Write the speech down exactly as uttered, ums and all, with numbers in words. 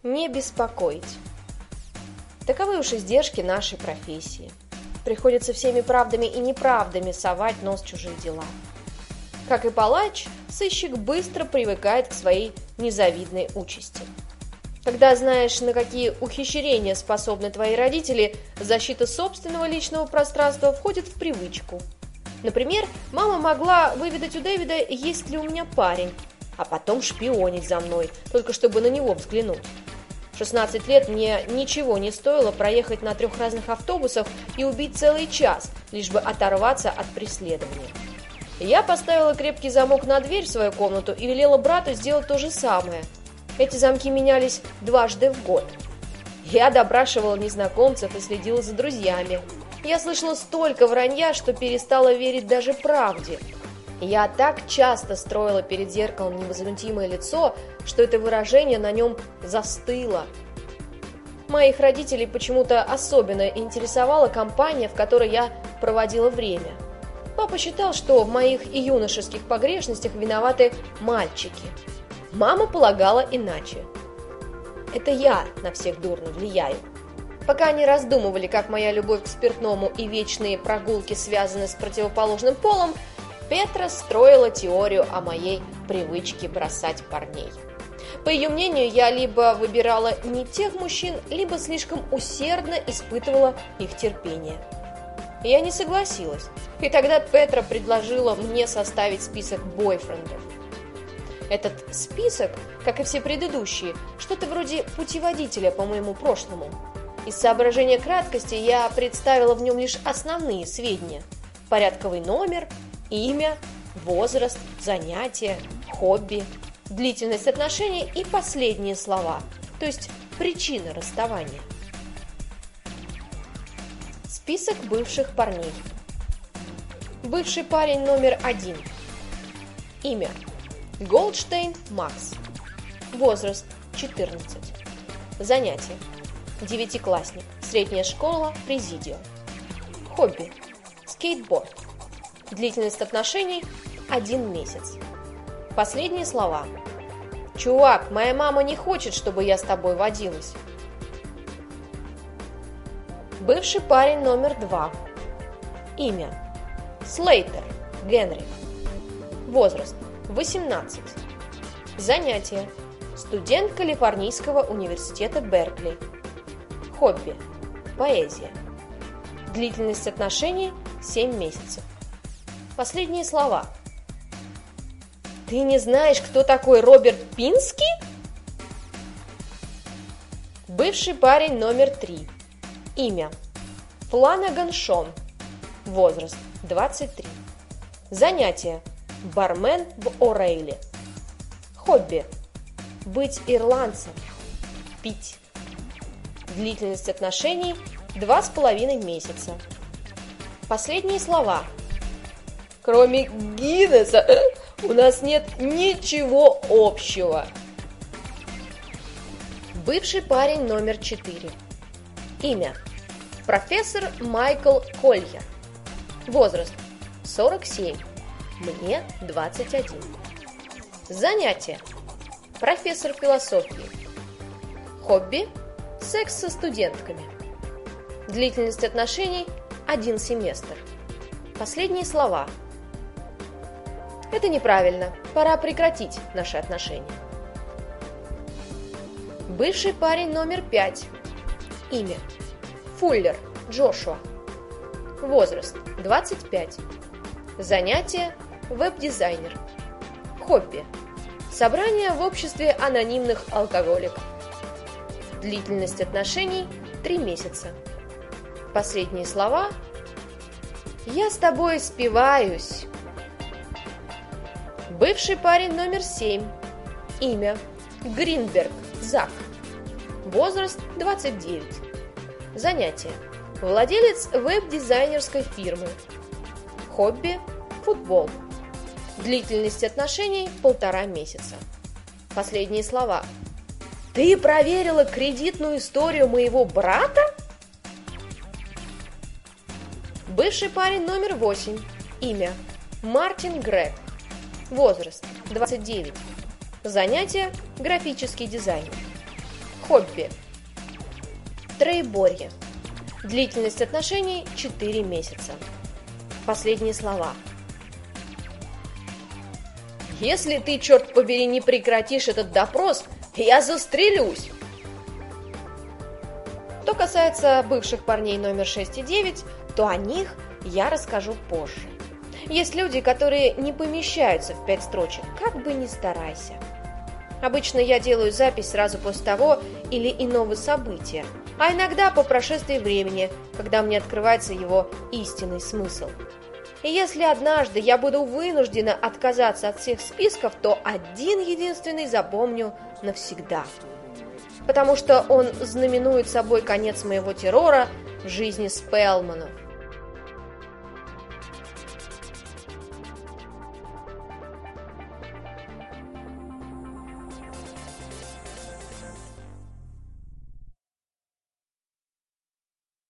Не беспокоить. Таковы уж издержки нашей профессии. Приходится всеми правдами и неправдами совать нос в чужие дела. Как и палач, сыщик быстро привыкает к своей незавидной участи. Когда знаешь, на какие ухищрения способны твои родители, защита собственного личного пространства входит в привычку. Например, мама могла выведать у Дэвида, есть ли у меня парень, а потом шпионить за мной, только чтобы на него взглянуть. В шестнадцать лет мне ничего не стоило проехать на трех разных автобусах и убить целый час, лишь бы оторваться от преследования. Я поставила крепкий замок на дверь в свою комнату и велела брату сделать то же самое. Эти замки менялись дважды в год. Я допрашивала незнакомцев и следила за друзьями. Я слышала столько вранья, что перестала верить даже правде. Я так часто строила перед зеркалом невозмутимое лицо, что это выражение на нем застыло. Моих родителей почему-то особенно интересовала компания, в которой я проводила время. Папа считал, что в моих и юношеских погрешностях виноваты мальчики. Мама полагала иначе. Это я на всех дурно влияю. Пока они раздумывали, как моя любовь к спиртному и вечные прогулки связаны с противоположным полом, Петра строила теорию о моей привычке бросать парней. По ее мнению, я либо выбирала не тех мужчин, либо слишком усердно испытывала их терпение. Я не согласилась, и тогда Петра предложила мне составить список бойфрендов. Этот список, как и все предыдущие, что-то вроде путеводителя по моему прошлому. Из соображения краткости я представила в нем лишь основные сведения: порядковый номер, имя, возраст, занятия, хобби, длительность отношений и последние слова, то есть причина расставания. Список бывших парней. Бывший парень номер один. Имя: Голдштейн Макс. Возраст: четырнадцать. Занятие: девятиклассник, средняя школа, Президио. Хобби: скейтборд. Длительность отношений – один месяц. Последние слова: «Чувак, моя мама не хочет, чтобы я с тобой водилась». Бывший парень номер два. Имя: Слейтер Генри. Возраст: восемнадцать. Занятие: студент Калифорнийского университета Беркли. Хобби: поэзия. Длительность отношений – семь месяцев. Последние слова: «Ты не знаешь, кто такой Роберт Пински?» Бывший парень номер три. Имя: Фланаган Шон. Возраст: двадцать три. Занятие: бармен в О'Рейли. Хобби: быть ирландцем, пить. Длительность отношений – два с половиной месяца. Последние слова: «Кроме Гиннесса у нас нет ничего общего». Бывший парень номер четыре. Имя: профессор Майкл Кольер. Возраст: сорок семь. Мне двадцать один. Занятие: профессор философии. Хобби: секс со студентками. Длительность отношений – один семестр. Последние слова: «Это неправильно, пора прекратить наши отношения». Бывший парень номер пять. Имя: Фуллер Джошуа. Возраст: двадцать пять. Занятие: веб-дизайнер. Хобби: собрание в обществе анонимных алкоголиков. Длительность отношений – три месяца. Последние слова: «Я с тобой спиваюсь». Бывший парень номер семь. Имя: Гринберг Зак. Возраст: двадцать девять. Занятие: владелец веб-дизайнерской фирмы. Хобби: футбол. Длительность отношений – полтора месяца. Последние слова: «Ты проверила кредитную историю моего брата?» Бывший парень номер восемь. Имя: Мартин Грег. Возраст: двадцать девять. Занятие: графический дизайн. Хобби. Троеборье. Длительность отношений четыре месяца. Последние слова. Если ты, черт побери, не прекратишь этот допрос, я застрелюсь. Что касается бывших парней номер шесть и девять, то о них я расскажу позже. Есть люди, которые не помещаются в пять строчек, как бы ни старайся. Обычно я делаю запись сразу после того или иного события, а иногда по прошествии времени, когда мне открывается его истинный смысл. И если однажды я буду вынуждена отказаться от всех списков, то один единственный запомню навсегда. Потому что он знаменует собой конец моего террора в жизни Спелманов.